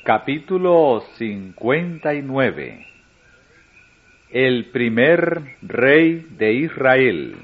Capítulo 59. El primer rey de Israel.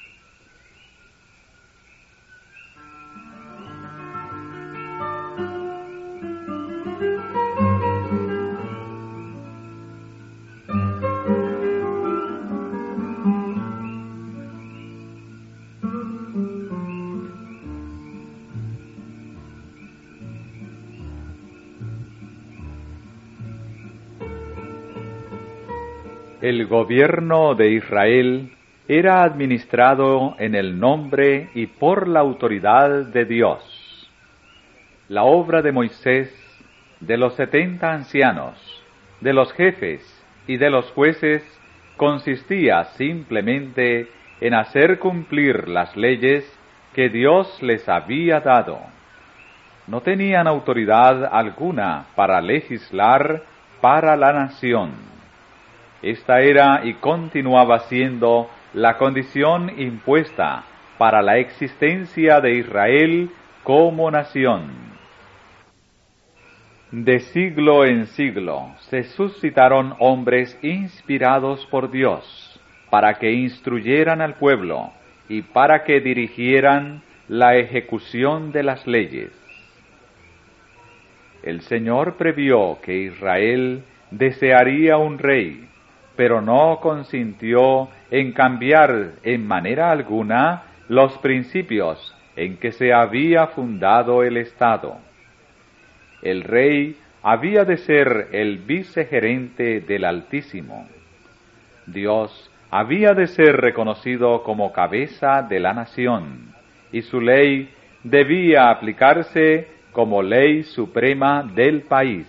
El gobierno de Israel era administrado en el nombre y por la autoridad de Dios. La obra de Moisés, de los 70 ancianos, de los jefes y de los jueces consistía simplemente en hacer cumplir las leyes que Dios les había dado. No tenían autoridad alguna para legislar para la nación. Esta era y continuaba siendo la condición impuesta para la existencia de Israel como nación. De siglo en siglo se suscitaron hombres inspirados por Dios para que instruyeran al pueblo y para que dirigieran la ejecución de las leyes. El Señor previó que Israel desearía un rey, pero no consintió en cambiar en manera alguna los principios en que se había fundado el Estado. El rey había de ser el vicegerente del Altísimo. Dios había de ser reconocido como cabeza de la nación, y su ley debía aplicarse como ley suprema del país.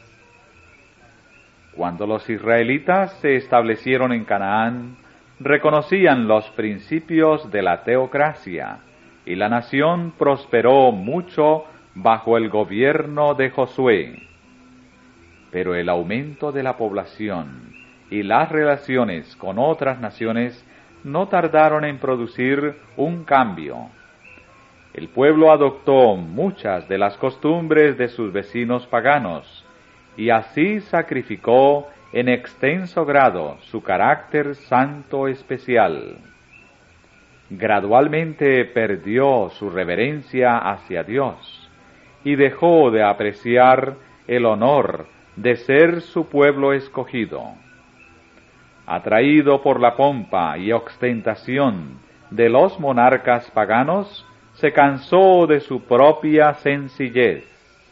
Cuando los israelitas se establecieron en Canaán, reconocían los principios de la teocracia, y la nación prosperó mucho bajo el gobierno de Josué. Pero el aumento de la población y las relaciones con otras naciones no tardaron en producir un cambio. El pueblo adoptó muchas de las costumbres de sus vecinos paganos, y así sacrificó en extenso grado su carácter santo especial. Gradualmente perdió su reverencia hacia Dios y dejó de apreciar el honor de ser su pueblo escogido. Atraído por la pompa y ostentación de los monarcas paganos, se cansó de su propia sencillez.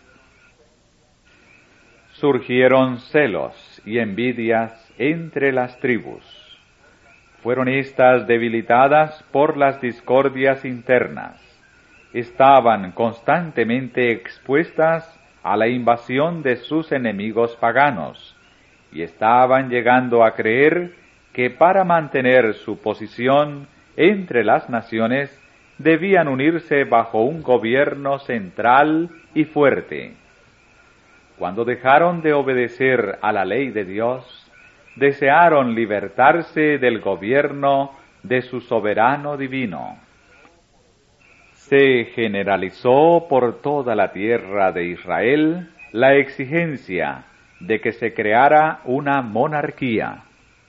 Surgieron celos y envidias entre las tribus. Fueron éstas debilitadas por las discordias internas. Estaban constantemente expuestas a la invasión de sus enemigos paganos, y estaban llegando a creer que para mantener su posición entre las naciones debían unirse bajo un gobierno central y fuerte. Cuando dejaron de obedecer a la ley de Dios, desearon libertarse del gobierno de su soberano divino. Se generalizó por toda la tierra de Israel la exigencia de que se creara una monarquía.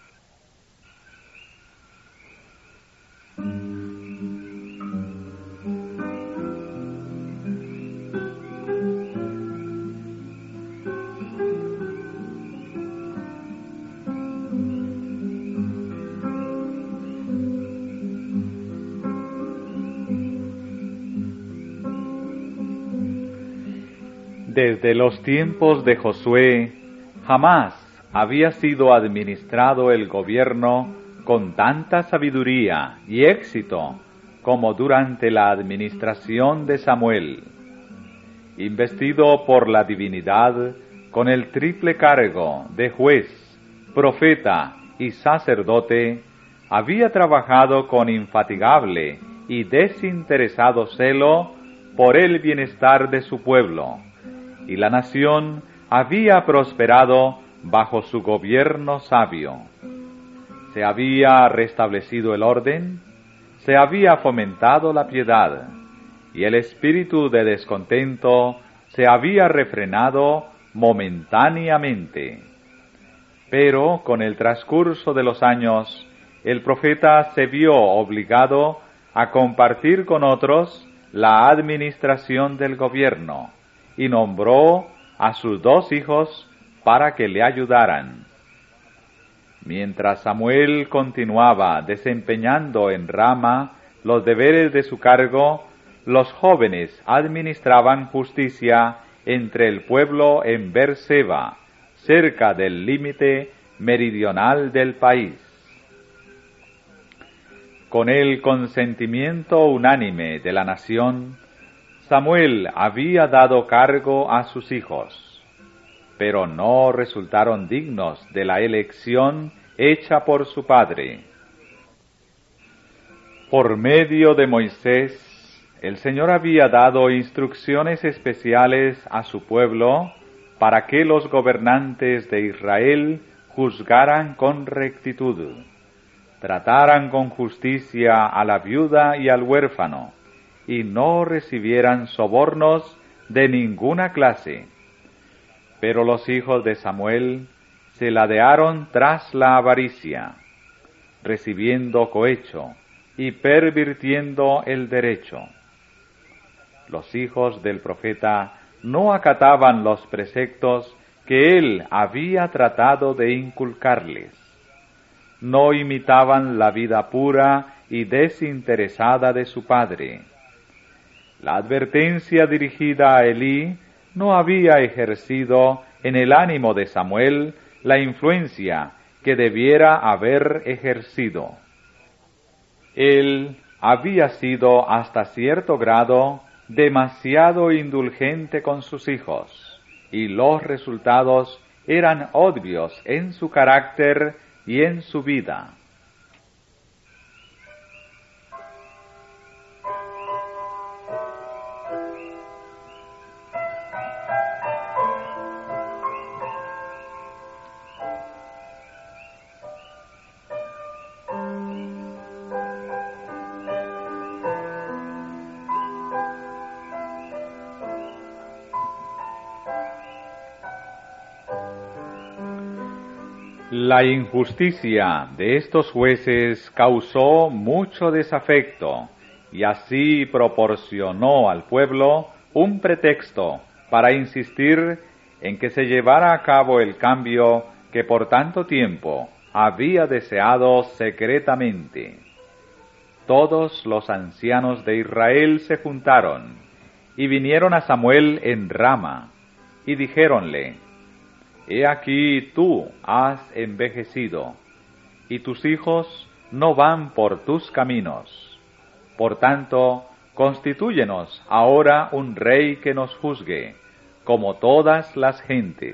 Desde los tiempos de Josué, jamás había sido administrado el gobierno con tanta sabiduría y éxito como durante la administración de Samuel. Investido por la divinidad con el triple cargo de juez, profeta y sacerdote, había trabajado con infatigable y desinteresado celo por el bienestar de su pueblo, y la nación había prosperado bajo su gobierno sabio. Se había restablecido el orden, se había fomentado la piedad, y el espíritu de descontento se había refrenado momentáneamente. Pero con el transcurso de los años, el profeta se vio obligado a compartir con otros la administración del gobierno y nombró a sus 2 hijos para que le ayudaran. Mientras Samuel continuaba desempeñando en Rama los deberes de su cargo, los jóvenes administraban justicia entre el pueblo en Beerseba, cerca del límite meridional del país. Con el consentimiento unánime de la nación, Samuel había dado cargo a sus hijos, pero no resultaron dignos de la elección hecha por su padre. Por medio de Moisés, el Señor había dado instrucciones especiales a su pueblo para que los gobernantes de Israel juzgaran con rectitud, trataran con justicia a la viuda y al huérfano, y no recibieran sobornos de ninguna clase. Pero los hijos de Samuel se ladearon tras la avaricia, recibiendo cohecho y pervirtiendo el derecho. Los hijos del profeta no acataban los preceptos que él había tratado de inculcarles. No imitaban la vida pura y desinteresada de su padre. La advertencia dirigida a Elí no había ejercido en el ánimo de Samuel la influencia que debiera haber ejercido. Él había sido hasta cierto grado demasiado indulgente con sus hijos, y los resultados eran obvios en su carácter y en su vida. La injusticia de estos jueces causó mucho desafecto y así proporcionó al pueblo un pretexto para insistir en que se llevara a cabo el cambio que por tanto tiempo había deseado secretamente. Todos los ancianos de Israel se juntaron y vinieron a Samuel en Rama y dijéronle: He aquí tú has envejecido, y tus hijos no van por tus caminos. Por tanto, constitúyenos ahora un rey que nos juzgue, como todas las gentes.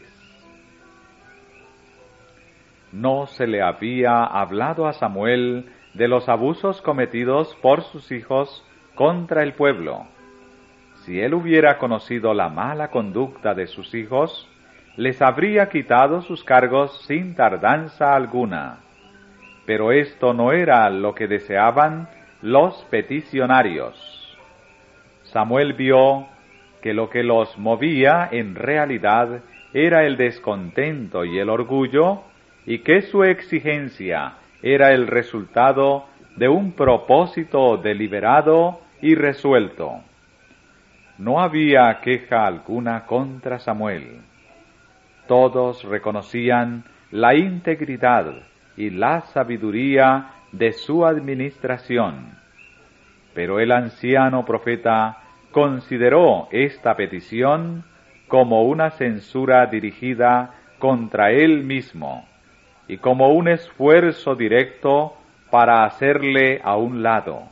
No se le había hablado a Samuel de los abusos cometidos por sus hijos contra el pueblo. Si él hubiera conocido la mala conducta de sus hijos, les habría quitado sus cargos sin tardanza alguna. Pero esto no era lo que deseaban los peticionarios. Samuel vio que lo que los movía en realidad era el descontento y el orgullo, y que su exigencia era el resultado de un propósito deliberado y resuelto. No había queja alguna contra Samuel. Todos reconocían la integridad y la sabiduría de su administración. Pero el anciano profeta consideró esta petición como una censura dirigida contra él mismo y como un esfuerzo directo para hacerle a un lado.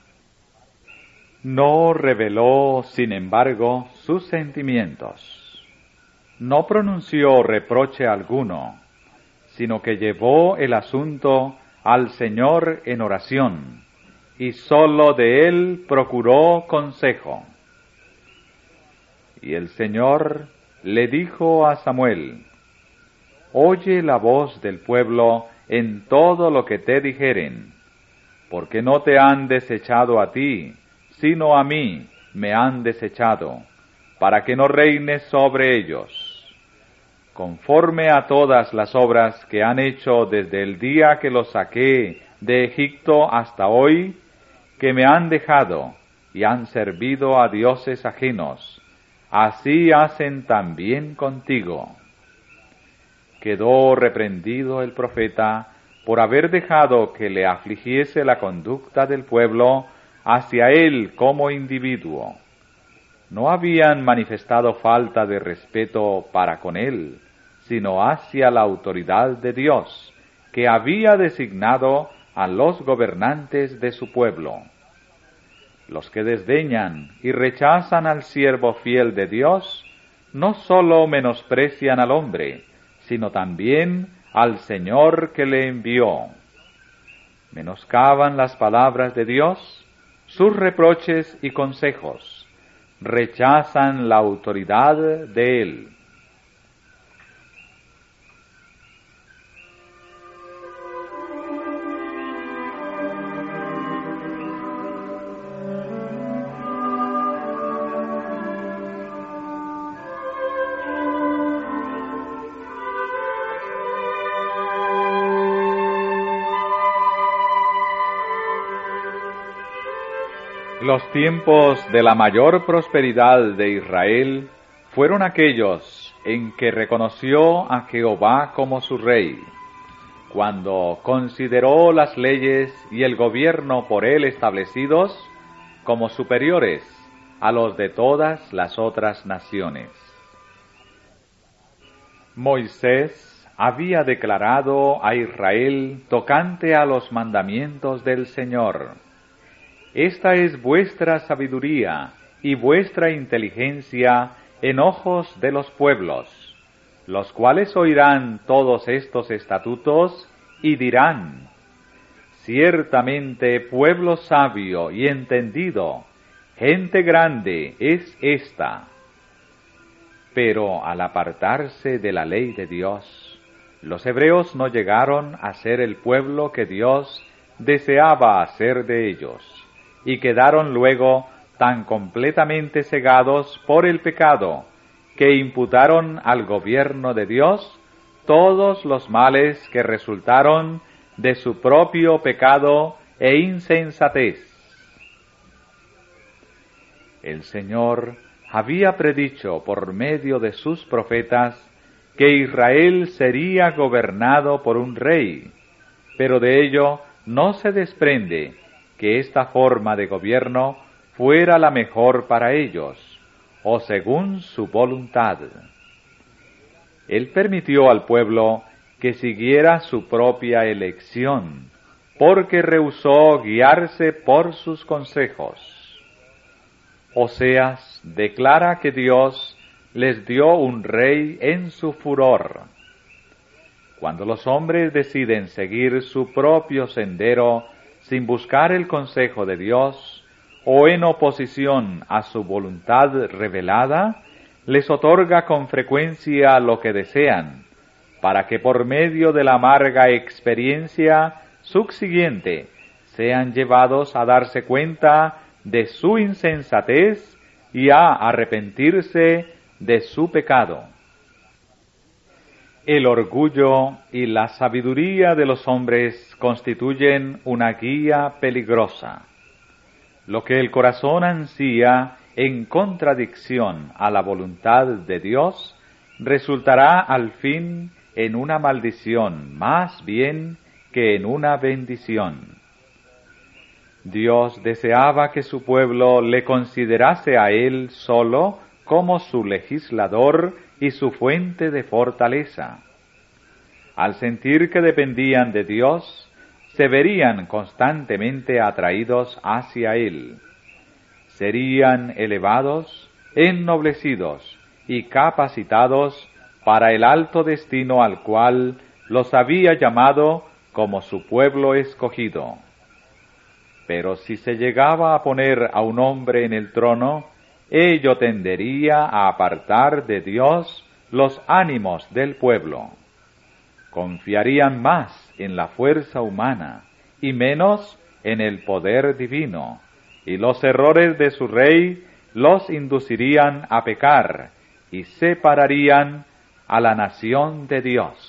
No reveló, sin embargo, sus sentimientos. No pronunció reproche alguno, sino que llevó el asunto al Señor en oración, y sólo de él procuró consejo. Y el Señor le dijo a Samuel: Oye la voz del pueblo en todo lo que te dijeren, porque no te han desechado a ti, sino a mí me han desechado, para que no reines sobre ellos. conforme a todas las obras que han hecho desde el día que los saqué de Egipto hasta hoy, que me han dejado y han servido a dioses ajenos, así hacen también contigo. Quedó reprendido el profeta por haber dejado que le afligiese la conducta del pueblo hacia él como individuo. No habían manifestado falta de respeto para con él, sino hacia la autoridad de Dios, que había designado a los gobernantes de su pueblo. Los que desdeñan y rechazan al siervo fiel de Dios, no sólo menosprecian al hombre, sino también al Señor que le envió. Menoscaban las palabras de Dios, sus reproches y consejos, rechazan la autoridad de Él. Los tiempos de la mayor prosperidad de Israel fueron aquellos en que reconoció a Jehová como su rey, cuando consideró las leyes y el gobierno por él establecidos como superiores a los de todas las otras naciones. Moisés había declarado a Israel tocante a los mandamientos del Señor: Esta es vuestra sabiduría y vuestra inteligencia en ojos de los pueblos, los cuales oirán todos estos estatutos y dirán: ciertamente pueblo sabio y entendido, gente grande es esta. Pero al apartarse de la ley de Dios, los hebreos no llegaron a ser el pueblo que Dios deseaba hacer de ellos, y quedaron luego tan completamente cegados por el pecado, que imputaron al gobierno de Dios todos los males que resultaron de su propio pecado e insensatez. El Señor había predicho por medio de sus profetas que Israel sería gobernado por un rey, pero de ello no se desprende que esta forma de gobierno fuera la mejor para ellos, o según su voluntad. Él permitió al pueblo que siguiera su propia elección, porque rehusó guiarse por sus consejos. Oseas declara que Dios les dio un rey en su furor. Cuando los hombres deciden seguir su propio sendero sin buscar el consejo de Dios, o en oposición a su voluntad revelada, les otorga con frecuencia lo que desean, para que por medio de la amarga experiencia subsiguiente sean llevados a darse cuenta de su insensatez y a arrepentirse de su pecado. El orgullo y la sabiduría de los hombres constituyen una guía peligrosa. Lo que el corazón ansía en contradicción a la voluntad de Dios resultará al fin en una maldición más bien que en una bendición. Dios deseaba que su pueblo le considerase a Él solo como su legislador y su fuente de fortaleza. Al sentir que dependían de Dios, se verían constantemente atraídos hacia Él. Serían elevados, ennoblecidos y capacitados para el alto destino al cual los había llamado como su pueblo escogido. Pero si se llegaba a poner a un hombre en el trono, ello tendería a apartar de Dios los ánimos del pueblo. Confiarían más en la fuerza humana y menos en el poder divino, y los errores de su rey los inducirían a pecar y separarían a la nación de Dios.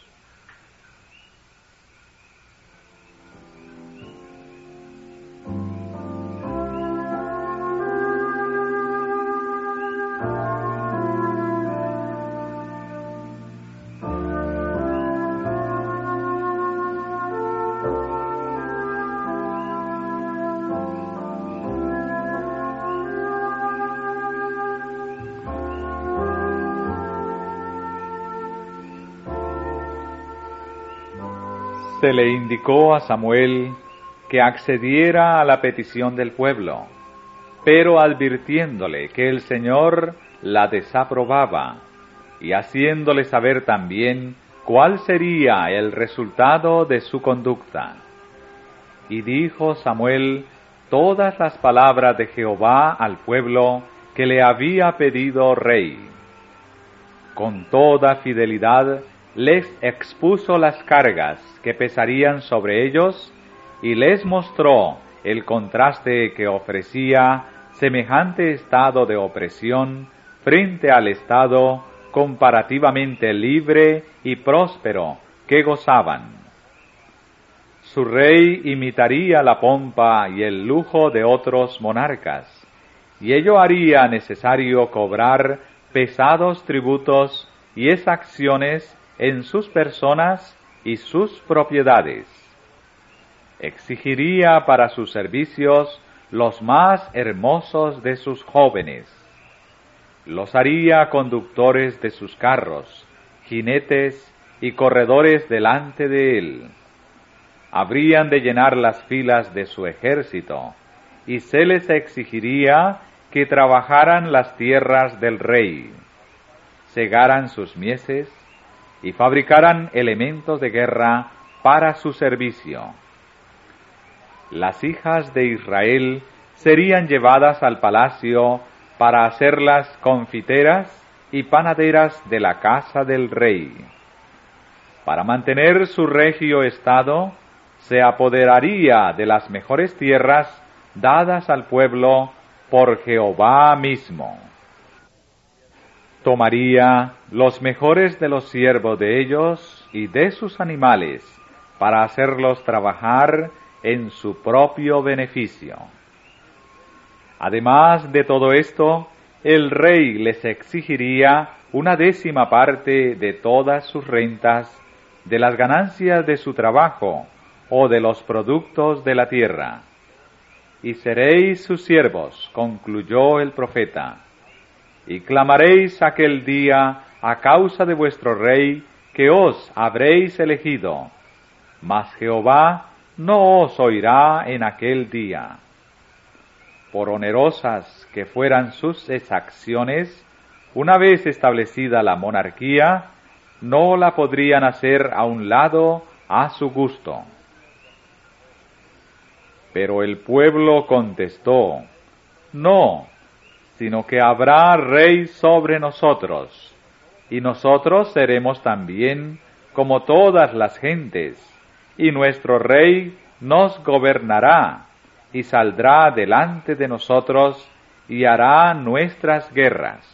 Se le indicó a Samuel que accediera a la petición del pueblo, pero advirtiéndole que el Señor la desaprobaba y haciéndole saber también cuál sería el resultado de su conducta. Y dijo Samuel todas las palabras de Jehová al pueblo que le había pedido rey. Con toda fidelidad les expuso las cargas que pesarían sobre ellos y les mostró el contraste que ofrecía semejante estado de opresión frente al estado comparativamente libre y próspero que gozaban. Su rey imitaría la pompa y el lujo de otros monarcas, y ello haría necesario cobrar pesados tributos y exacciones en sus personas y sus propiedades. Exigiría para sus servicios los más hermosos de sus jóvenes. Los haría conductores de sus carros, jinetes y corredores delante de él. Habrían de llenar las filas de su ejército, y se les exigiría que trabajaran las tierras del rey, segaran sus mieses y fabricaran elementos de guerra para su servicio. Las hijas de Israel serían llevadas al palacio para hacerlas confiteras y panaderas de la casa del rey. Para mantener su regio estado, se apoderaría de las mejores tierras dadas al pueblo por Jehová mismo. Tomaría los mejores de los siervos de ellos y de sus animales para hacerlos trabajar en su propio beneficio. Además de todo esto, el rey les exigiría una 10ª parte de todas sus rentas, de las ganancias de su trabajo o de los productos de la tierra. Y seréis sus siervos, concluyó el profeta, y clamaréis aquel día a causa de vuestro rey que os habréis elegido, mas Jehová no os oirá en aquel día. Por onerosas que fueran sus exacciones, una vez establecida la monarquía, no la podrían hacer a un lado a su gusto. Pero el pueblo contestó: no, sino que habrá rey sobre nosotros, y nosotros seremos también como todas las gentes, y nuestro rey nos gobernará, y saldrá delante de nosotros, y hará nuestras guerras.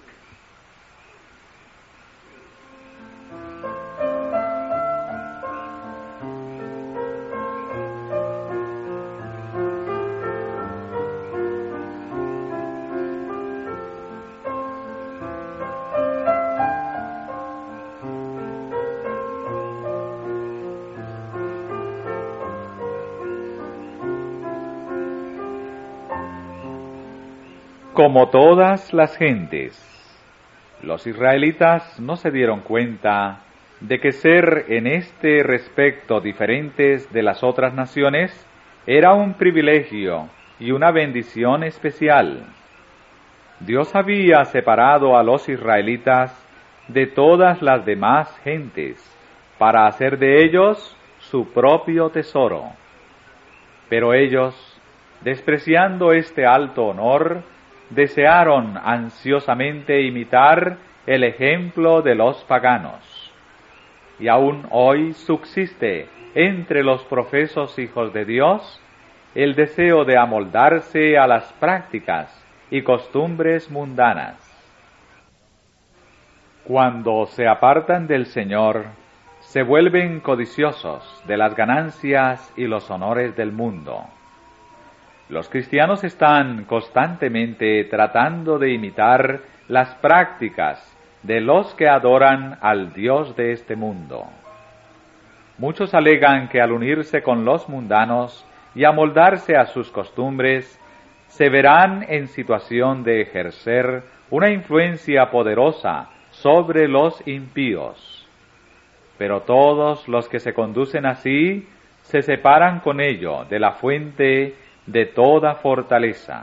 Como todas las gentes, los israelitas no se dieron cuenta de que ser en este respecto diferentes de las otras naciones era un privilegio y una bendición especial. Dios había separado a los israelitas de todas las demás gentes para hacer de ellos su propio tesoro. Pero ellos, despreciando este alto honor, desearon ansiosamente imitar el ejemplo de los paganos. Y aún hoy subsiste entre los profesos hijos de Dios el deseo de amoldarse a las prácticas y costumbres mundanas. Cuando se apartan del Señor, se vuelven codiciosos de las ganancias y los honores del mundo. Los cristianos están constantemente tratando de imitar las prácticas de los que adoran al Dios de este mundo. Muchos alegan que al unirse con los mundanos y amoldarse a sus costumbres, se verán en situación de ejercer una influencia poderosa sobre los impíos. Pero todos los que se conducen así se separan con ello de la fuente de toda fortaleza.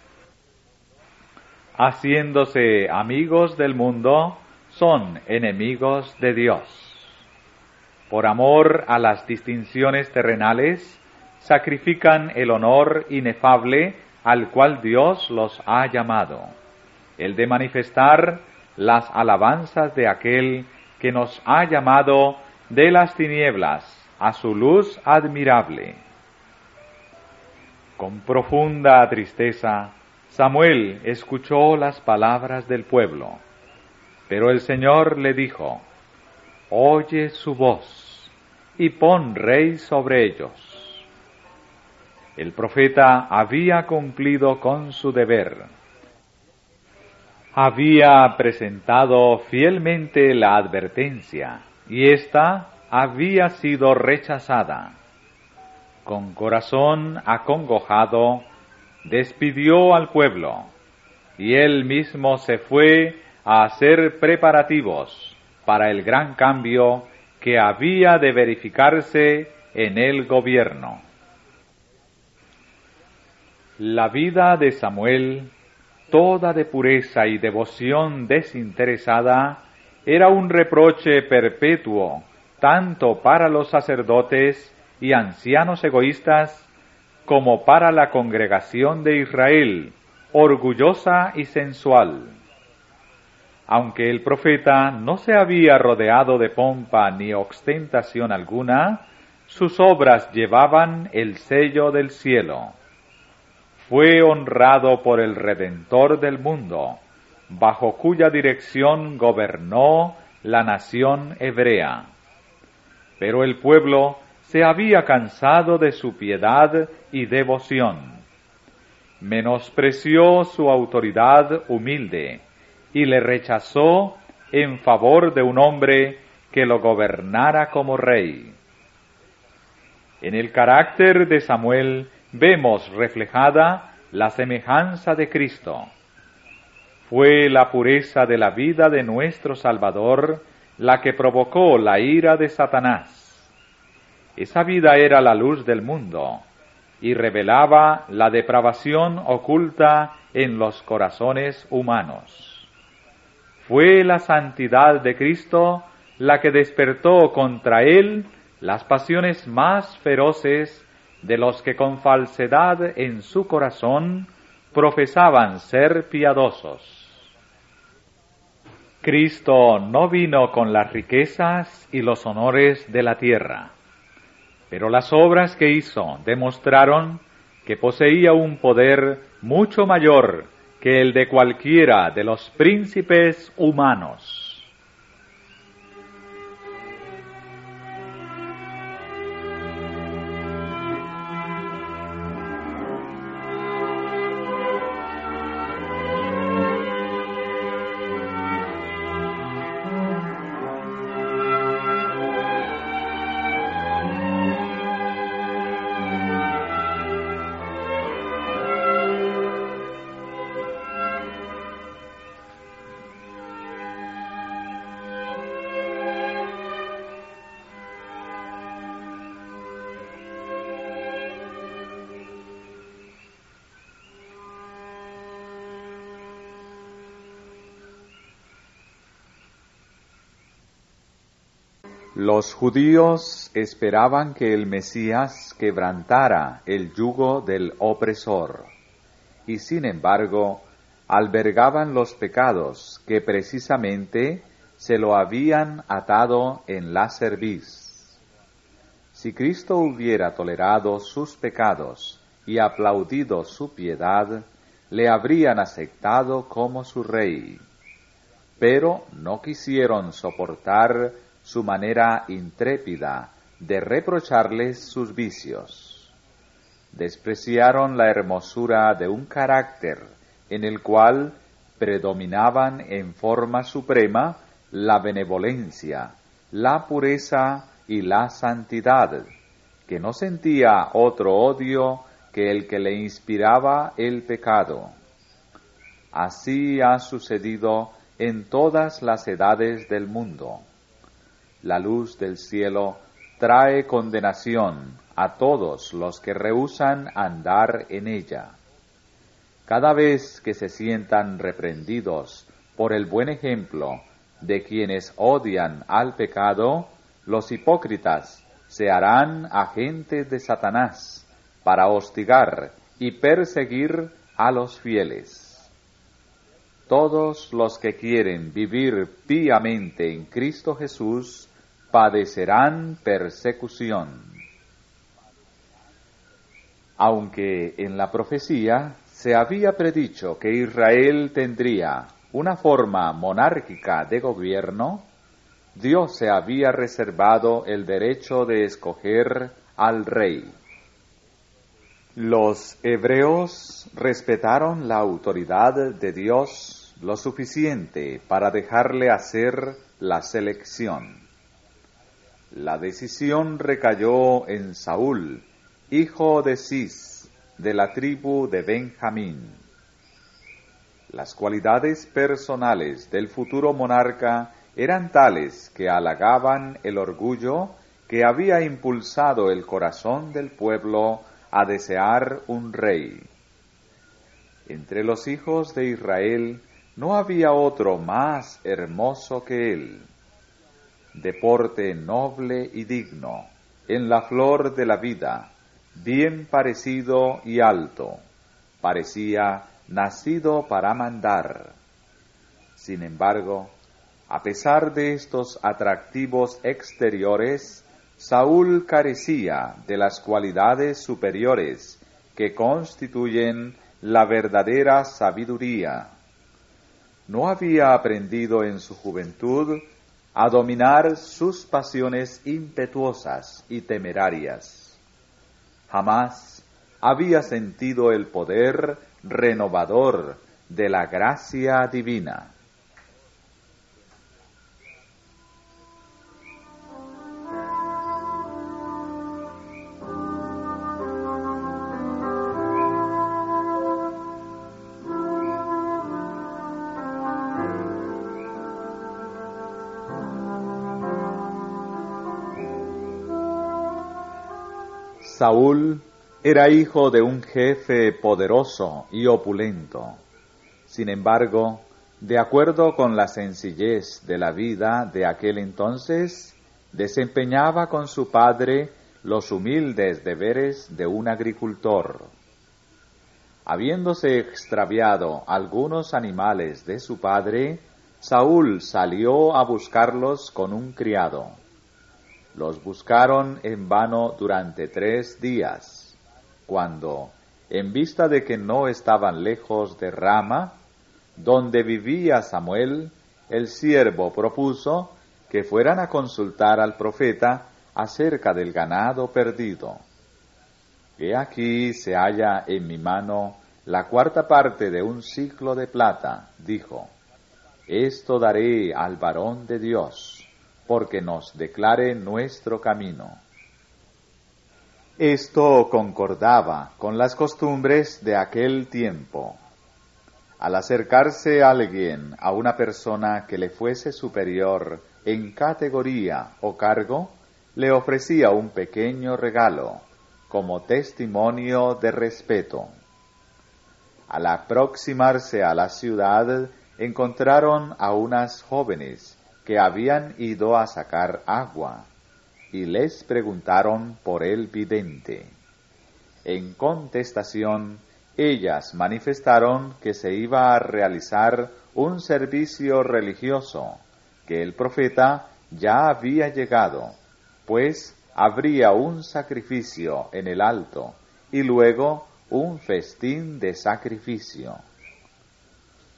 Haciéndose amigos del mundo, son enemigos de Dios. Por amor a las distinciones terrenales, sacrifican el honor inefable al cual Dios los ha llamado, el de manifestar las alabanzas de aquel que nos ha llamado de las tinieblas a su luz admirable. Con profunda tristeza, Samuel escuchó las palabras del pueblo, pero el Señor le dijo: «Oye su voz y pon rey sobre ellos». El profeta había cumplido con su deber. Había presentado fielmente la advertencia, y ésta había sido rechazada. Con corazón acongojado, despidió al pueblo, y él mismo se fue a hacer preparativos para el gran cambio que había de verificarse en el gobierno. La vida de Samuel, toda de pureza y devoción desinteresada, era un reproche perpetuo tanto para los sacerdotes y ancianos egoístas como para la congregación de Israel, orgullosa y sensual. Aunque el profeta no se había rodeado de pompa ni ostentación alguna, sus obras llevaban el sello del cielo. Fue honrado por el Redentor del mundo, bajo cuya dirección gobernó la nación hebrea. Pero el pueblo se había cansado de su piedad y devoción. Menospreció su autoridad humilde y le rechazó en favor de un hombre que lo gobernara como rey. En el carácter de Samuel vemos reflejada la semejanza de Cristo. Fue la pureza de la vida de nuestro Salvador la que provocó la ira de Satanás. Esa vida era la luz del mundo y revelaba la depravación oculta en los corazones humanos. Fue la santidad de Cristo la que despertó contra él las pasiones más feroces de los que con falsedad en su corazón profesaban ser piadosos. Cristo no vino con las riquezas y los honores de la tierra, pero las obras que hizo demostraron que poseía un poder mucho mayor que el de cualquiera de los príncipes humanos. Los judíos esperaban que el Mesías quebrantara el yugo del opresor, y sin embargo albergaban los pecados que precisamente se lo habían atado en la cerviz. Si Cristo hubiera tolerado sus pecados y aplaudido su piedad, le habrían aceptado como su rey. pero no quisieron soportar su manera intrépida de reprocharles sus vicios. Despreciaron la hermosura de un carácter en el cual predominaban en forma suprema la benevolencia, la pureza y la santidad, que no sentía otro odio que el que le inspiraba el pecado. Así ha sucedido en todas las edades del mundo. La luz del cielo trae condenación a todos los que rehúsan andar en ella. Cada vez que se sientan reprendidos por el buen ejemplo de quienes odian al pecado, los hipócritas se harán agentes de Satanás para hostigar y perseguir a los fieles. Todos los que quieren vivir piamente en Cristo Jesús padecerán persecución. Aunque en la profecía se había predicho que Israel tendría una forma monárquica de gobierno, Dios se había reservado el derecho de escoger al rey. Los hebreos respetaron la autoridad de Dios lo suficiente para dejarle hacer la selección. La decisión recayó en Saúl, hijo de Cis, de la tribu de Benjamín. Las cualidades personales del futuro monarca eran tales que halagaban el orgullo que había impulsado el corazón del pueblo a desear un rey. Entre los hijos de Israel no había otro más hermoso que él. De porte noble y digno, en la flor de la vida, bien parecido y alto, parecía nacido para mandar. Sin embargo, a pesar de estos atractivos exteriores, Saúl carecía de las cualidades superiores que constituyen la verdadera sabiduría. No había aprendido en su juventud a dominar sus pasiones impetuosas y temerarias. Jamás había sentido el poder renovador de la gracia divina. Saúl era hijo de un jefe poderoso y opulento. Sin embargo, de acuerdo con la sencillez de la vida de aquel entonces, desempeñaba con su padre los humildes deberes de un agricultor. Habiéndose extraviado algunos animales de su padre, Saúl salió a buscarlos con un criado. Los buscaron en vano durante 3 días, cuando, en vista de que no estaban lejos de Rama, donde vivía Samuel, el siervo propuso que fueran a consultar al profeta acerca del ganado perdido. He aquí se halla en mi mano la 4ª parte de un siclo de plata, dijo. Esto daré al varón de Dios, porque nos declare nuestro camino. Esto concordaba con las costumbres de aquel tiempo. Al acercarse alguien a una persona que le fuese superior en categoría o cargo, le ofrecía un pequeño regalo, como testimonio de respeto. Al aproximarse a la ciudad, encontraron a unas jóvenes que habían ido a sacar agua, y les preguntaron por el vidente. En contestación, ellas manifestaron que se iba a realizar un servicio religioso, que el profeta ya había llegado, pues habría un sacrificio en el alto, y luego un festín de sacrificio.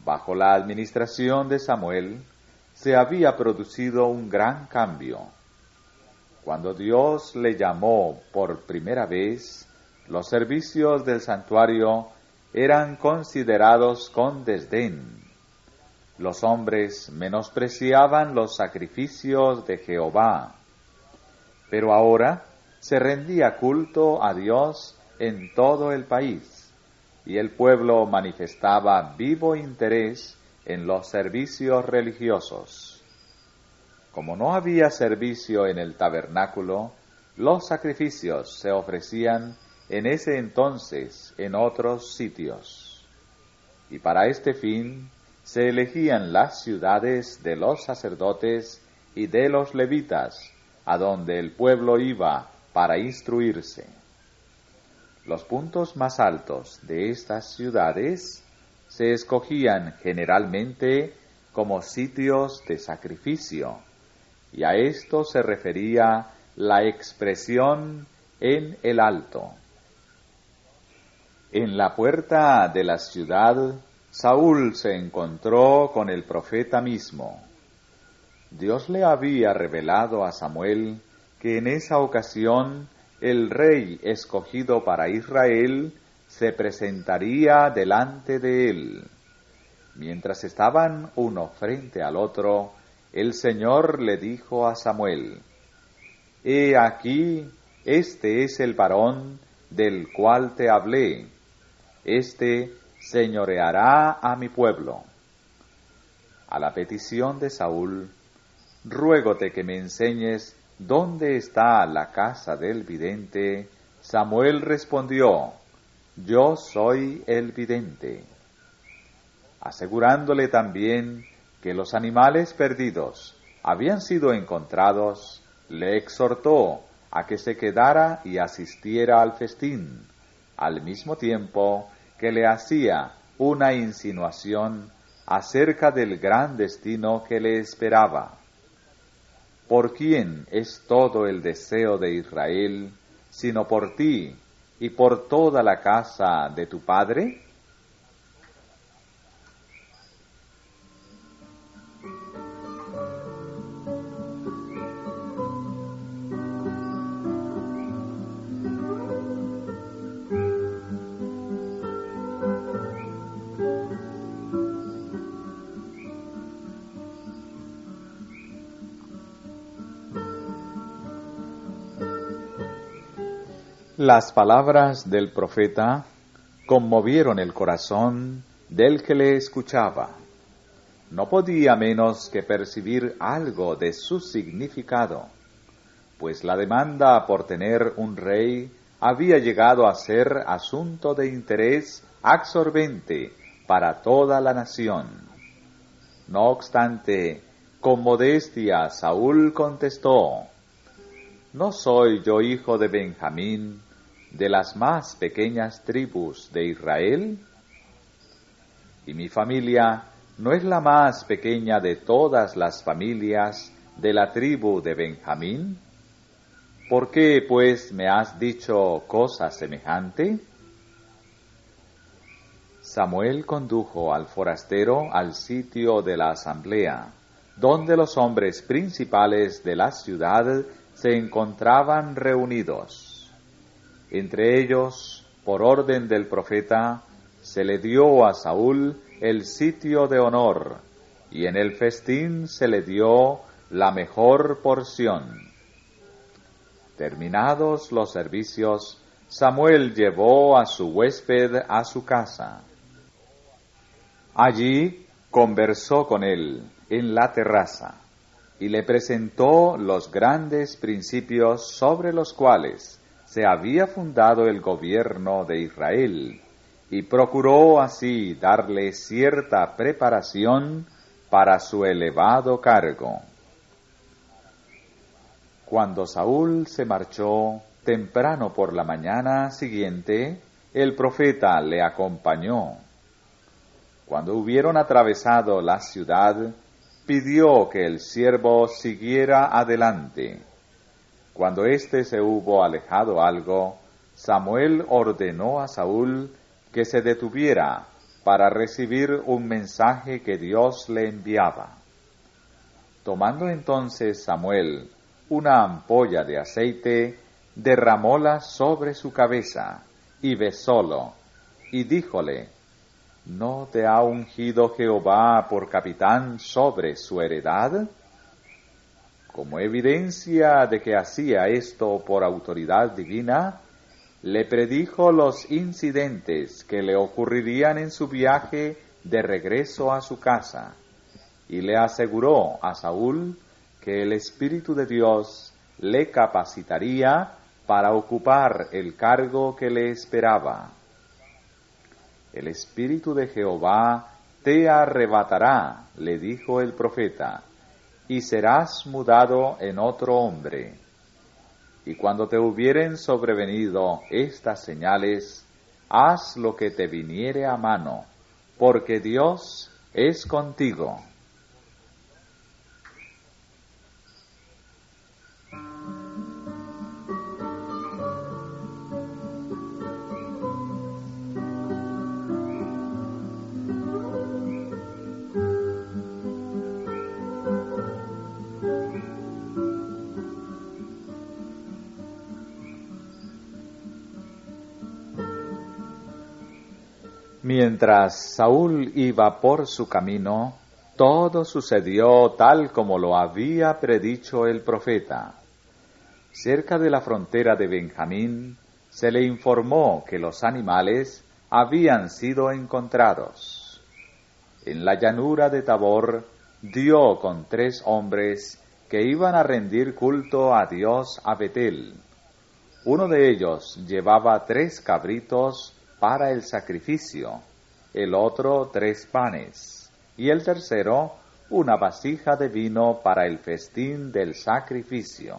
Bajo la administración de Samuel se había producido un gran cambio. Cuando Dios le llamó por primera vez, los servicios del santuario eran considerados con desdén. Los hombres menospreciaban los sacrificios de Jehová, pero ahora se rendía culto a Dios en todo el país, y el pueblo manifestaba vivo interés en los servicios religiosos. Como no había servicio en el tabernáculo, los sacrificios se ofrecían en ese entonces en otros sitios. Y para este fin se elegían las ciudades de los sacerdotes y de los levitas, a donde el pueblo iba para instruirse. Los puntos más altos de estas ciudades se escogían generalmente como sitios de sacrificio, y a esto se refería la expresión en el alto. En la puerta de la ciudad, Saúl se encontró con el profeta mismo. Dios le había revelado a Samuel que en esa ocasión el rey escogido para Israel se presentaría delante de él. Mientras estaban uno frente al otro, el Señor le dijo a Samuel: «He aquí, este es el varón del cual te hablé. Este señoreará a mi pueblo». A la petición de Saúl: «Ruégote que me enseñes dónde está la casa del vidente», Samuel respondió: «Yo soy el vidente». Asegurándole también que los animales perdidos habían sido encontrados, le exhortó a que se quedara y asistiera al festín, al mismo tiempo que le hacía una insinuación acerca del gran destino que le esperaba. ¿Por quién es todo el deseo de Israel, sino por ti y por toda la casa de tu padre? Las palabras del profeta conmovieron el corazón del que le escuchaba. No podía menos que percibir algo de su significado, pues la demanda por tener un rey había llegado a ser asunto de interés absorbente para toda la nación. No obstante, con modestia Saúl contestó: «¿No soy yo hijo de Benjamín, de las más pequeñas tribus de Israel? Y mi familia no es la más pequeña de todas las familias de la tribu de Benjamín. ¿Por qué, pues, me has dicho cosa semejante?». Samuel condujo al forastero al sitio de la asamblea, donde los hombres principales de la ciudad se encontraban reunidos. Entre ellos, por orden del profeta, se le dio a Saúl el sitio de honor, y en el festín se le dio la mejor porción. Terminados los servicios, Samuel llevó a su huésped a su casa. Allí conversó con él en la terraza, y le presentó los grandes principios sobre los cuales se había fundado el gobierno de Israel, y procuró así darle cierta preparación para su elevado cargo. Cuando Saúl se marchó temprano por la mañana siguiente, el profeta le acompañó. Cuando hubieron atravesado la ciudad, pidió que el siervo siguiera adelante. Cuando éste se hubo alejado algo, Samuel ordenó a Saúl que se detuviera para recibir un mensaje que Dios le enviaba. Tomando entonces Samuel una ampolla de aceite, derramóla sobre su cabeza, y besólo, y díjole: ¿No te ha ungido Jehová por capitán sobre su heredad? Como evidencia de que hacía esto por autoridad divina, le predijo los incidentes que le ocurrirían en su viaje de regreso a su casa, y le aseguró a Saúl que el Espíritu de Dios le capacitaría para ocupar el cargo que le esperaba. El Espíritu de Jehová te arrebatará, le dijo el profeta, y serás mudado en otro hombre. Y cuando te hubieren sobrevenido estas señales, haz lo que te viniere a mano, porque Dios es contigo. Mientras Saúl iba por su camino, todo sucedió tal como lo había predicho el profeta. Cerca de la frontera de Benjamín, se le informó que los animales habían sido encontrados. En la llanura de Tabor, dio con 3 hombres que iban a rendir culto a Dios a Betel. Uno de ellos llevaba 3 cabritos para el sacrificio, el otro 3 panes, y el tercero una vasija de vino para el festín del sacrificio.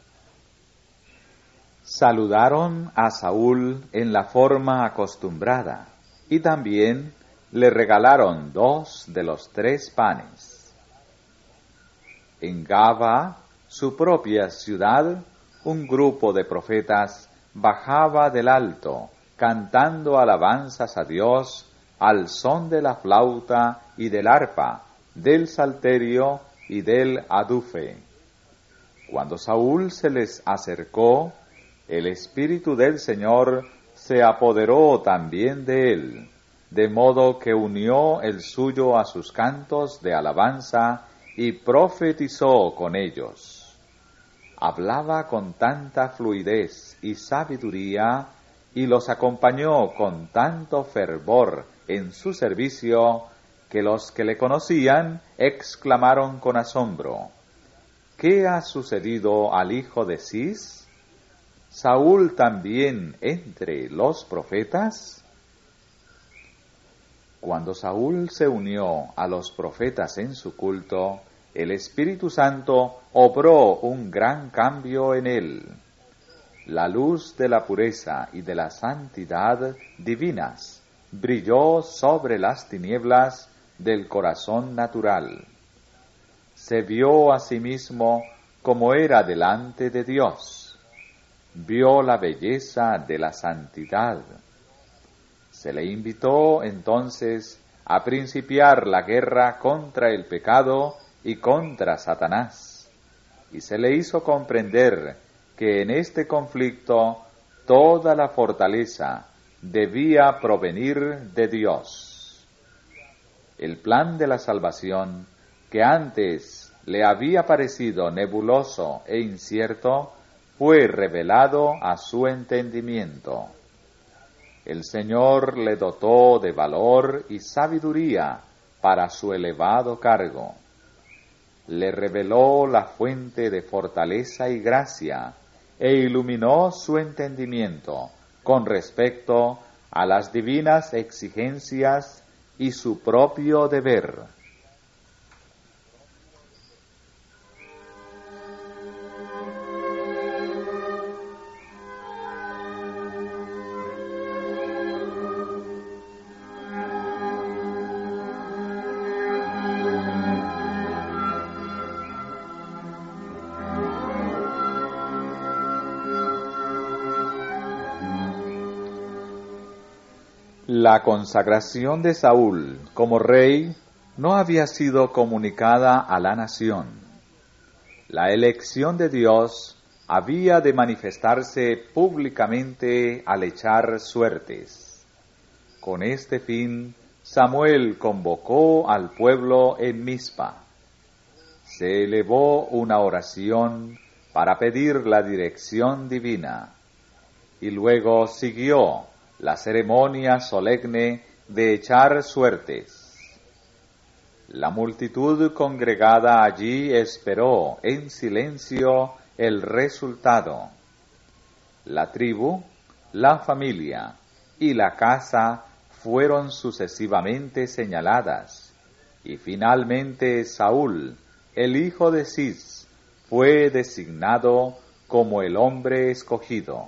Saludaron a Saúl en la forma acostumbrada, y también le regalaron 2 de los 3 panes. En Gaba, su propia ciudad, un grupo de profetas bajaba del alto, cantando alabanzas a Dios al son de la flauta y del arpa, del salterio y del adufe. Cuando Saúl se les acercó, el Espíritu del Señor se apoderó también de él, de modo que unió el suyo a sus cantos de alabanza y profetizó con ellos. Hablaba con tanta fluidez y sabiduría, y los acompañó con tanto fervor en su servicio, que los que le conocían exclamaron con asombro: ¿Qué ha sucedido al hijo de Cis? ¿Saúl también entre los profetas? Cuando Saúl se unió a los profetas en su culto, el Espíritu Santo obró un gran cambio en él. La luz de la pureza y de la santidad divinas brilló sobre las tinieblas del corazón natural. Se vio a sí mismo como era delante de Dios. Vio la belleza de la santidad. Se le invitó entonces a principiar la guerra contra el pecado y contra Satanás, y se le hizo comprender que en este conflicto toda la fortaleza debía provenir de Dios. El plan de la salvación, que antes le había parecido nebuloso e incierto, fue revelado a su entendimiento. El Señor le dotó de valor y sabiduría para su elevado cargo. Le reveló la fuente de fortaleza y gracia, e iluminó su entendimiento con respecto a las divinas exigencias y su propio deber. La consagración de Saúl como rey no había sido comunicada a la nación. La elección de Dios había de manifestarse públicamente al echar suertes. Con este fin, Samuel convocó al pueblo en Mizpa. Se elevó una oración para pedir la dirección divina, y luego siguió la ceremonia solemne de echar suertes. La multitud congregada allí esperó en silencio el resultado. La tribu, la familia y la casa fueron sucesivamente señaladas, y finalmente Saúl, el hijo de Cis, fue designado como el hombre escogido.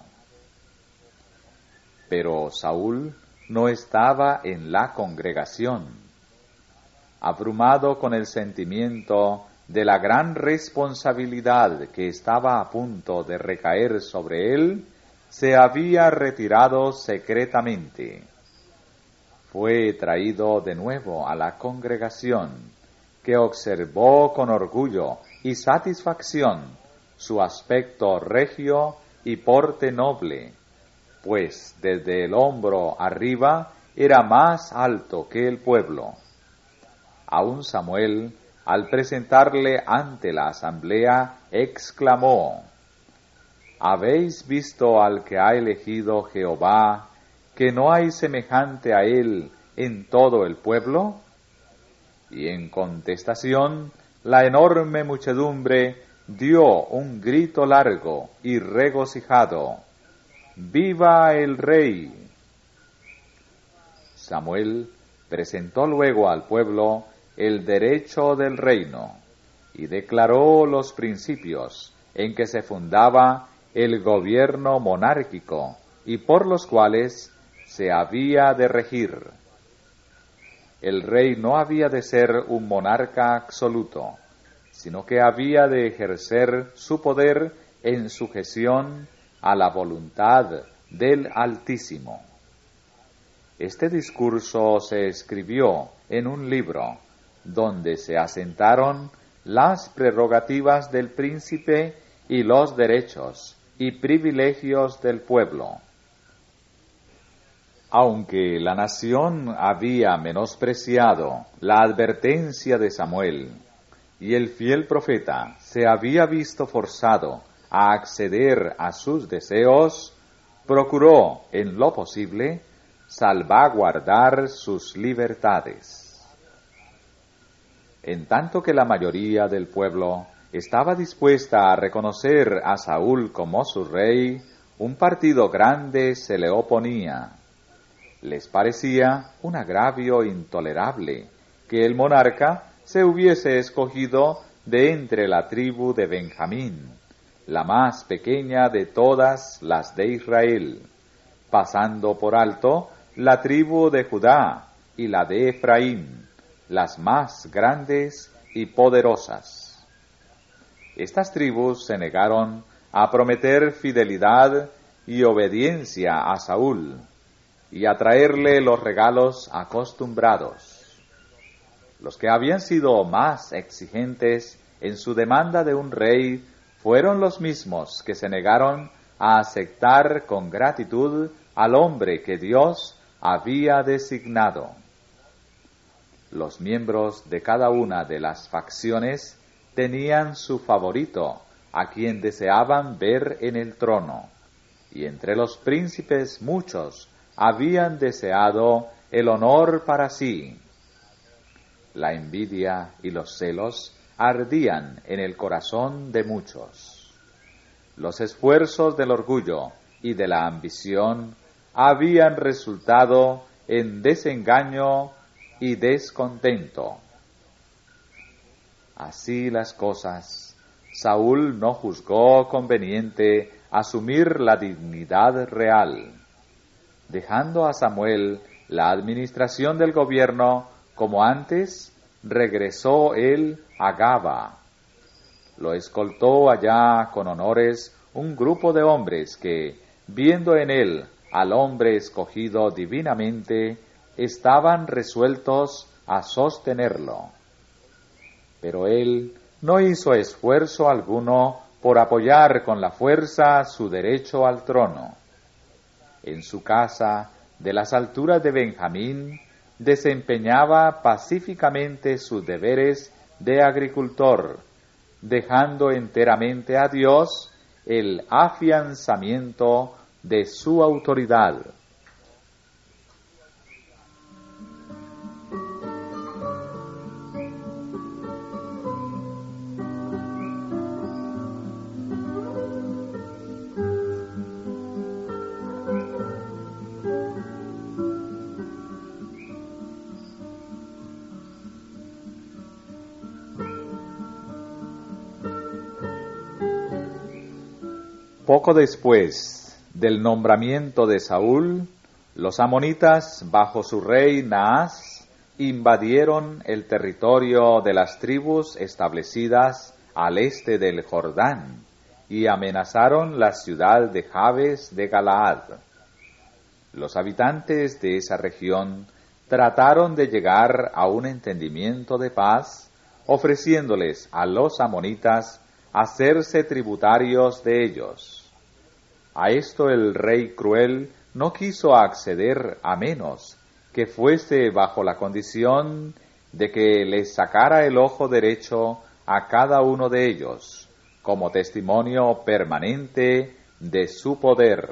Pero Saúl no estaba en la congregación. Abrumado con el sentimiento de la gran responsabilidad que estaba a punto de recaer sobre él, se había retirado secretamente. Fue traído de nuevo a la congregación, que observó con orgullo y satisfacción su aspecto regio y porte noble, pues desde el hombro arriba era más alto que el pueblo. Aun Samuel, al presentarle ante la asamblea, exclamó: ¿Habéis visto al que ha elegido Jehová, que no hay semejante a él en todo el pueblo? Y en contestación, la enorme muchedumbre dio un grito largo y regocijado: ¡Viva el Rey! Samuel presentó luego al pueblo el derecho del reino y declaró los principios en que se fundaba el gobierno monárquico y por los cuales se había de regir. El rey no había de ser un monarca absoluto, sino que había de ejercer su poder en sujeción a la voluntad del Altísimo. Este discurso se escribió en un libro, donde se asentaron las prerrogativas del príncipe y los derechos y privilegios del pueblo. Aunque la nación había menospreciado la advertencia de Samuel, y el fiel profeta se había visto forzado a acceder a sus deseos, procuró, en lo posible, salvaguardar sus libertades. En tanto que la mayoría del pueblo estaba dispuesta a reconocer a Saúl como su rey, un partido grande se le oponía. Les parecía un agravio intolerable que el monarca se hubiese escogido de entre la tribu de Benjamín, la más pequeña de todas las de Israel, pasando por alto la tribu de Judá y la de Efraín, las más grandes y poderosas. Estas tribus se negaron a prometer fidelidad y obediencia a Saúl y a traerle los regalos acostumbrados. Los que habían sido más exigentes en su demanda de un rey fueron los mismos que se negaron a aceptar con gratitud al hombre que Dios había designado. Los miembros de cada una de las facciones tenían su favorito, a quien deseaban ver en el trono, y entre los príncipes muchos habían deseado el honor para sí. La envidia y los celos ardían en el corazón de muchos. Los esfuerzos del orgullo y de la ambición habían resultado en desengaño y descontento. Así las cosas, Saúl no juzgó conveniente asumir la dignidad real. Dejando a Samuel la administración del gobierno como antes, regresó él a Gaba. Lo escoltó allá con honores un grupo de hombres que, viendo en él al hombre escogido divinamente, estaban resueltos a sostenerlo. Pero él no hizo esfuerzo alguno por apoyar con la fuerza su derecho al trono. En su casa, de las alturas de Benjamín, desempeñaba pacíficamente sus deberes de agricultor, dejando enteramente a Dios el afianzamiento de su autoridad. Poco después del nombramiento de Saúl, los amonitas, bajo su rey Naas, invadieron el territorio de las tribus establecidas al este del Jordán y amenazaron la ciudad de Jabes de Galaad. Los habitantes de esa región trataron de llegar a un entendimiento de paz, ofreciéndoles a los amonitas hacerse tributarios de ellos. A esto el rey cruel no quiso acceder a menos que fuese bajo la condición de que les sacara el ojo derecho a cada uno de ellos, como testimonio permanente de su poder.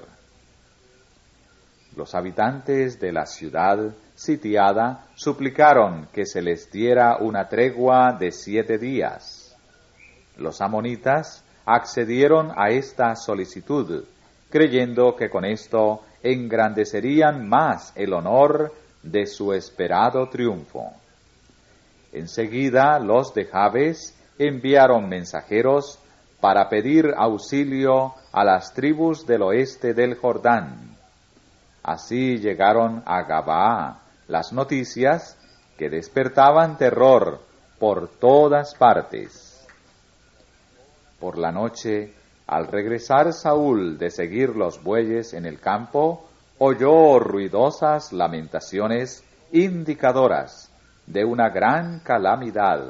Los habitantes de la ciudad sitiada suplicaron que se les diera una tregua de 7 días. Los amonitas accedieron a esta solicitud, creyendo que con esto engrandecerían más el honor de su esperado triunfo. Enseguida los de Jabes enviaron mensajeros para pedir auxilio a las tribus del oeste del Jordán. Así llegaron a Gabaa las noticias que despertaban terror por todas partes. Por la noche, al regresar Saúl de seguir los bueyes en el campo, oyó ruidosas lamentaciones indicadoras de una gran calamidad.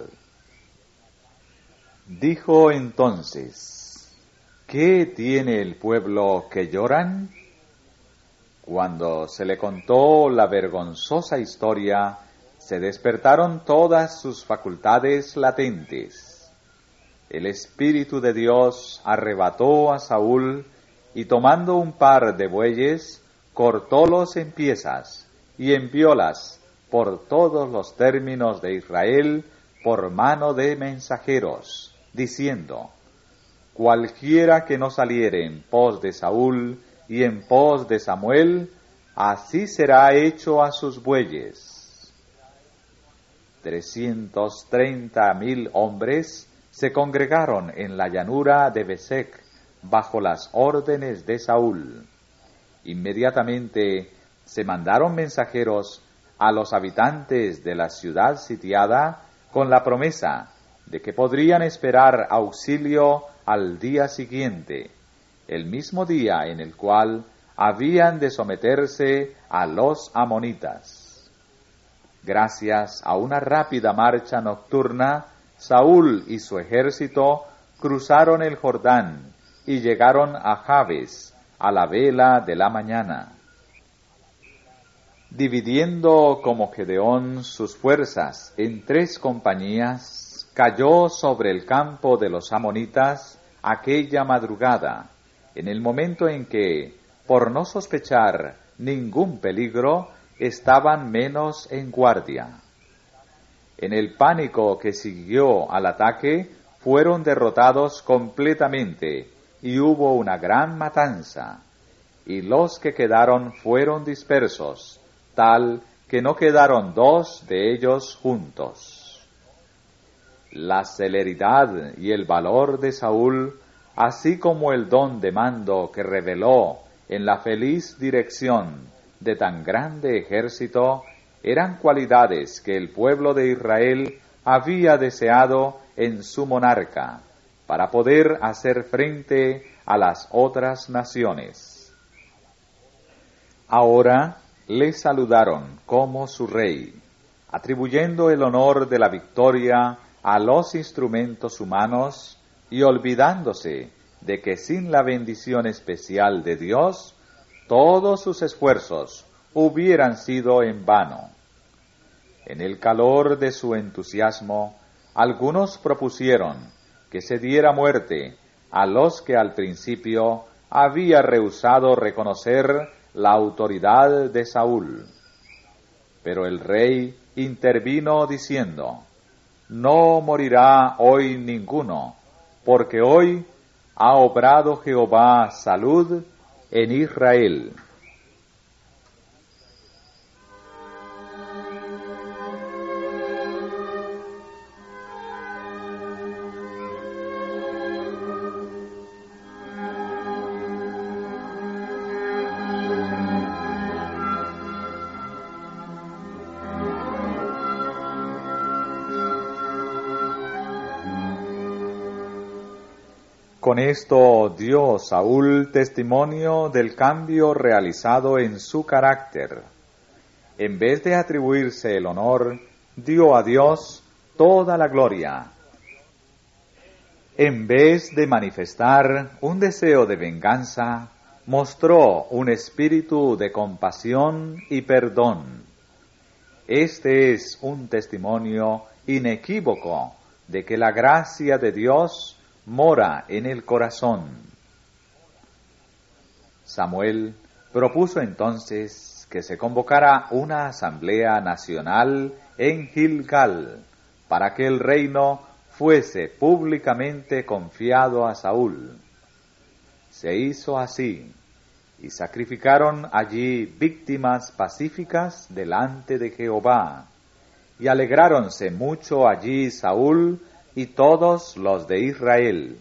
Dijo entonces: ¿Qué tiene el pueblo que lloran? Cuando se le contó la vergonzosa historia, se despertaron todas sus facultades latentes. El Espíritu de Dios arrebató a Saúl y tomando un par de bueyes, cortólos en piezas y enviólas por todos los términos de Israel por mano de mensajeros, diciendo: cualquiera que no saliere en pos de Saúl y en pos de Samuel, así será hecho a sus bueyes. 330,000 hombres se congregaron en la llanura de Besec bajo las órdenes de Saúl. Inmediatamente se mandaron mensajeros a los habitantes de la ciudad sitiada con la promesa de que podrían esperar auxilio al día siguiente, el mismo día en el cual habían de someterse a los amonitas. Gracias a una rápida marcha nocturna, Saúl y su ejército cruzaron el Jordán y llegaron a Jabes a la vela de la mañana. Dividiendo como Gedeón sus fuerzas en 3 compañías, cayó sobre el campo de los amonitas aquella madrugada, en el momento en que, por no sospechar ningún peligro, estaban menos en guardia. En el pánico que siguió al ataque, fueron derrotados completamente y hubo una gran matanza, y los que quedaron fueron dispersos, tal que no quedaron 2 de ellos juntos. La celeridad y el valor de Saúl, así como el don de mando que reveló en la feliz dirección de tan grande ejército, eran cualidades que el pueblo de Israel había deseado en su monarca, para poder hacer frente a las otras naciones. Ahora, le saludaron como su rey, atribuyendo el honor de la victoria a los instrumentos humanos y olvidándose de que sin la bendición especial de Dios, todos sus esfuerzos hubieran sido en vano. En el calor de su entusiasmo, algunos propusieron que se diera muerte a los que al principio había rehusado reconocer la autoridad de Saúl. Pero el rey intervino diciendo: no morirá hoy ninguno, porque hoy ha obrado Jehová salud en Israel. Con esto dio Saúl testimonio del cambio realizado en su carácter. En vez de atribuirse el honor, dio a Dios toda la gloria. En vez de manifestar un deseo de venganza, mostró un espíritu de compasión y perdón. Este es un testimonio inequívoco de que la gracia de Dios mora en el corazón. Samuel propuso entonces que se convocara una asamblea nacional en Gilgal para que el reino fuese públicamente confiado a Saúl. Se hizo así, y sacrificaron allí víctimas pacíficas delante de Jehová, y alegráronse mucho allí Saúl y todos los de Israel.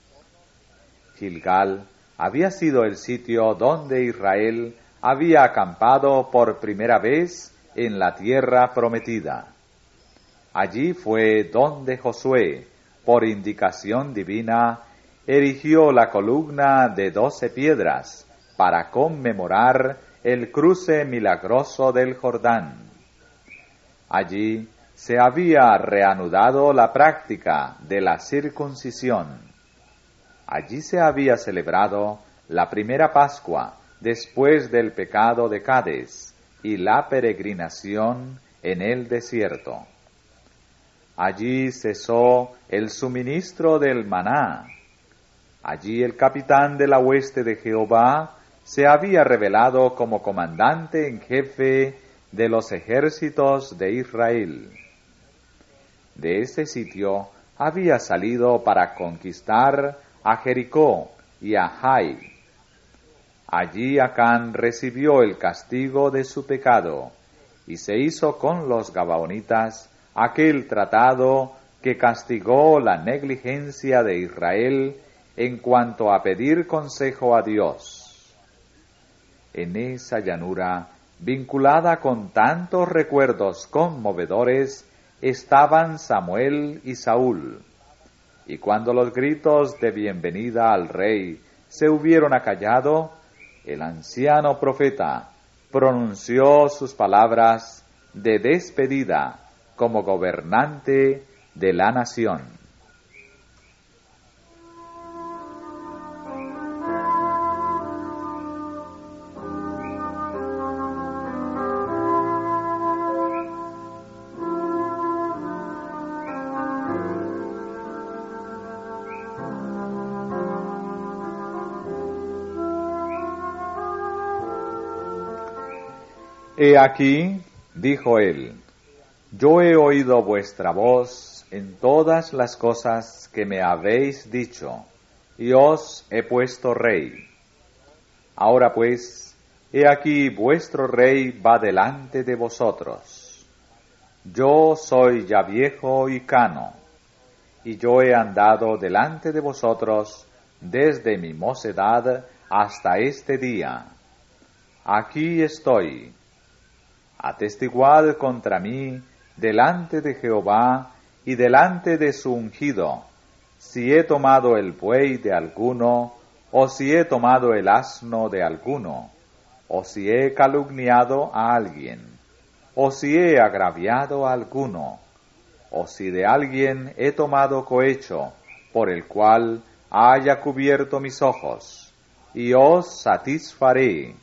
Gilgal había sido el sitio donde Israel había acampado por primera vez en la tierra prometida. Allí fue donde Josué, por indicación divina, erigió la columna de 12 piedras para conmemorar el cruce milagroso del Jordán. Allí se había reanudado la práctica de la circuncisión. Allí se había celebrado la primera Pascua después del pecado de Cades y la peregrinación en el desierto. Allí cesó el suministro del maná. Allí el capitán de la hueste de Jehová se había revelado como comandante en jefe de los ejércitos de Israel. De ese sitio había salido para conquistar a Jericó y a Jai. Allí Acán recibió el castigo de su pecado, y se hizo con los gabaonitas aquel tratado que castigó la negligencia de Israel en cuanto a pedir consejo a Dios. En esa llanura, vinculada con tantos recuerdos conmovedores, estaban Samuel y Saúl. Y cuando los gritos de bienvenida al rey se hubieron acallado, el anciano profeta pronunció sus palabras de despedida como gobernante de la nación. He aquí, dijo él, yo he oído vuestra voz en todas las cosas que me habéis dicho, y os he puesto rey. Ahora pues, he aquí vuestro rey va delante de vosotros. Yo soy ya viejo y cano, y yo he andado delante de vosotros desde mi mocedad hasta este día. Aquí estoy. Atestiguad contra mí delante de Jehová y delante de su ungido, si he tomado el buey de alguno, o si he tomado el asno de alguno, o si he calumniado a alguien, o si he agraviado a alguno, o si de alguien he tomado cohecho, por el cual haya cubierto mis ojos, y os satisfaré.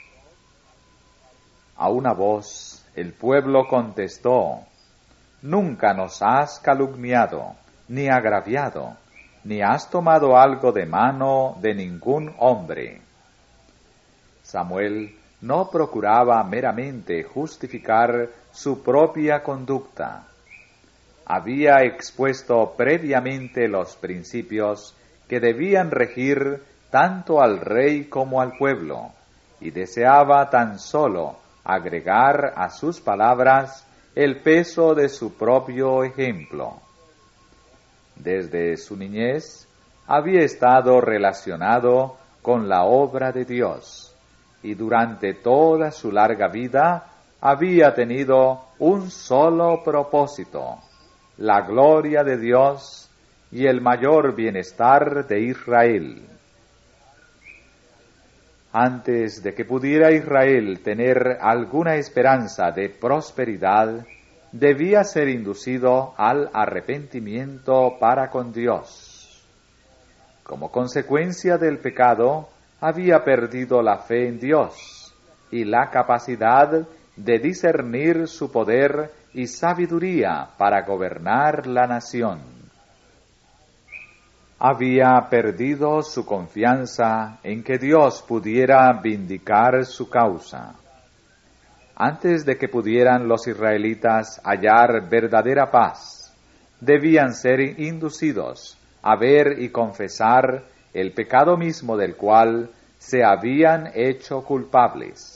A una voz el pueblo contestó: Nunca nos has calumniado, ni agraviado, ni has tomado algo de mano de ningún hombre. Samuel no procuraba meramente justificar su propia conducta. Había expuesto previamente los principios que debían regir tanto al rey como al pueblo, y deseaba tan solo agregar a sus palabras el peso de su propio ejemplo. Desde su niñez había estado relacionado con la obra de Dios, y durante toda su larga vida había tenido un solo propósito: la gloria de Dios y el mayor bienestar de Israel. Antes de que pudiera Israel tener alguna esperanza de prosperidad, debía ser inducido al arrepentimiento para con Dios. Como consecuencia del pecado, había perdido la fe en Dios y la capacidad de discernir su poder y sabiduría para gobernar la nación. Había perdido su confianza en que Dios pudiera vindicar su causa. Antes de que pudieran los israelitas hallar verdadera paz, debían ser inducidos a ver y confesar el pecado mismo del cual se habían hecho culpables.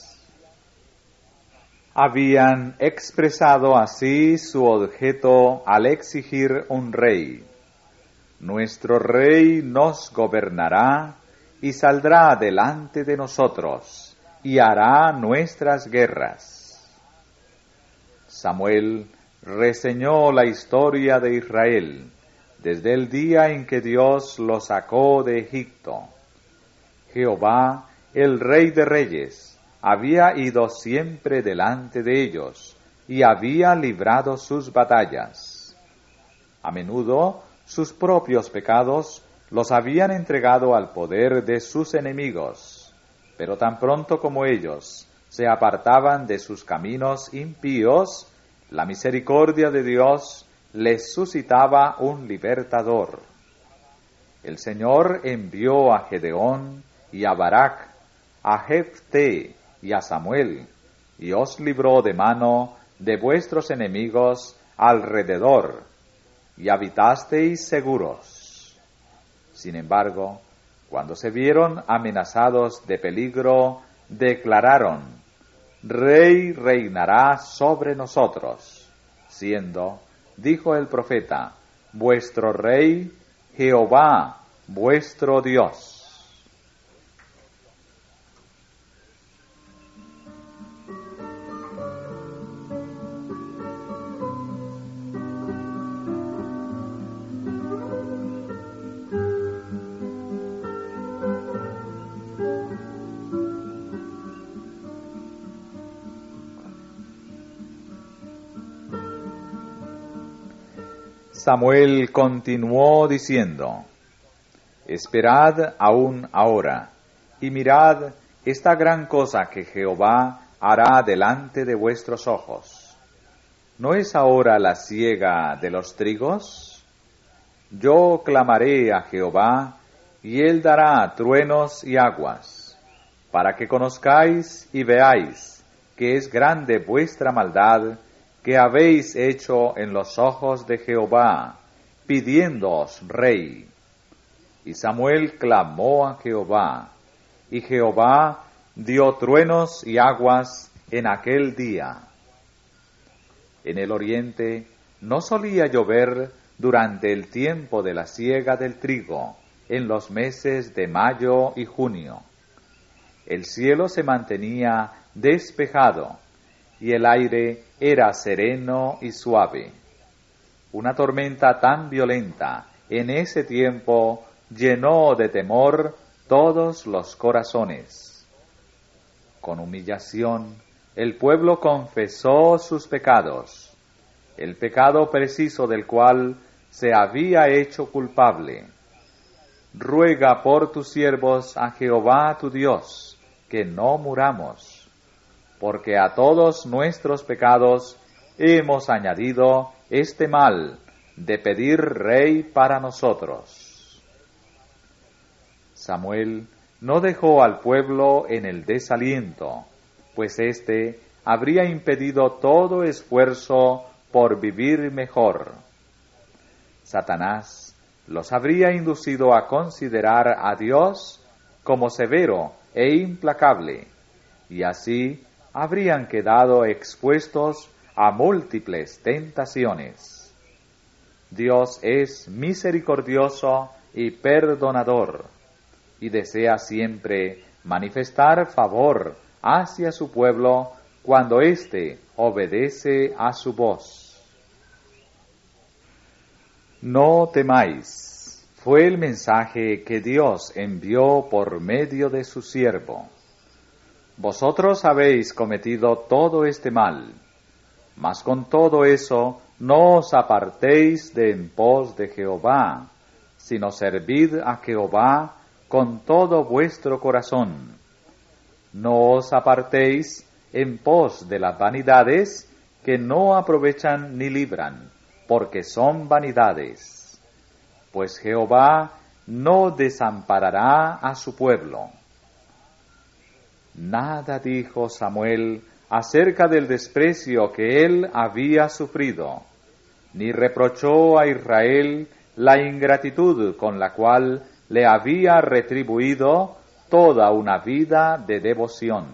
Habían expresado así su objeto al exigir un rey. Nuestro rey nos gobernará y saldrá delante de nosotros y hará nuestras guerras. Samuel reseñó la historia de Israel desde el día en que Dios lo sacó de Egipto. Jehová, el Rey de Reyes, había ido siempre delante de ellos y había librado sus batallas. A menudo sus propios pecados los habían entregado al poder de sus enemigos, pero tan pronto como ellos se apartaban de sus caminos impíos, la misericordia de Dios les suscitaba un libertador. El Señor envió a Gedeón y a Barak, a Jefté y a Samuel, y os libró de mano de vuestros enemigos alrededor, y habitasteis seguros. Sin embargo, cuando se vieron amenazados de peligro, declararon: Rey reinará sobre nosotros, siendo, dijo el profeta, vuestro rey Jehová, vuestro Dios. Samuel continuó diciendo: Esperad aún ahora, y mirad esta gran cosa que Jehová hará delante de vuestros ojos. ¿No es ahora la siega de los trigos? Yo clamaré a Jehová, y él dará truenos y aguas, para que conozcáis y veáis que es grande vuestra maldad que habéis hecho en los ojos de Jehová, pidiéndoos rey. Y Samuel clamó a Jehová, y Jehová dio truenos y aguas en aquel día. En el oriente no solía llover durante el tiempo de la siega del trigo, en los meses de mayo y junio. El cielo se mantenía despejado, y el aire era sereno y suave. Una tormenta tan violenta en ese tiempo llenó de temor todos los corazones. Con humillación, el pueblo confesó sus pecados, el pecado preciso del cual se había hecho culpable. Ruega por tus siervos a Jehová tu Dios, que no muramos, porque a todos nuestros pecados hemos añadido este mal de pedir rey para nosotros. Samuel no dejó al pueblo en el desaliento, pues éste habría impedido todo esfuerzo por vivir mejor. Satanás los habría inducido a considerar a Dios como severo e implacable, y así habrían quedado expuestos a múltiples tentaciones. Dios es misericordioso y perdonador, y desea siempre manifestar favor hacia su pueblo cuando éste obedece a su voz. No temáis, fue el mensaje que Dios envió por medio de su siervo. Vosotros habéis cometido todo este mal, mas con todo eso no os apartéis de en pos de Jehová, sino servid a Jehová con todo vuestro corazón. No os apartéis en pos de las vanidades que no aprovechan ni libran, porque son vanidades. Pues Jehová no desamparará a su pueblo. Nada dijo Samuel acerca del desprecio que él había sufrido, ni reprochó a Israel la ingratitud con la cual le había retribuido toda una vida de devoción.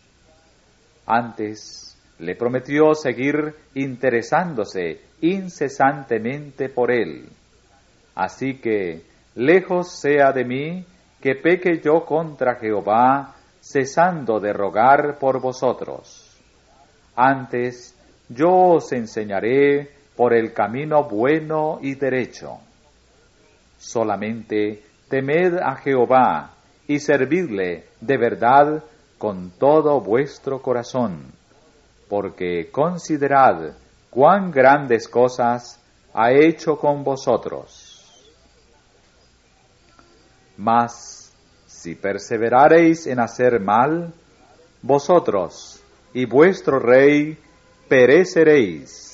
Antes le prometió seguir interesándose incesantemente por él. Así que, lejos sea de mí que peque yo contra Jehová, cesando de rogar por vosotros. Antes yo os enseñaré por el camino bueno y derecho. Solamente temed a Jehová y servidle de verdad con todo vuestro corazón, porque considerad cuán grandes cosas ha hecho con vosotros. Mas, si perseverareis en hacer mal, vosotros y vuestro rey pereceréis.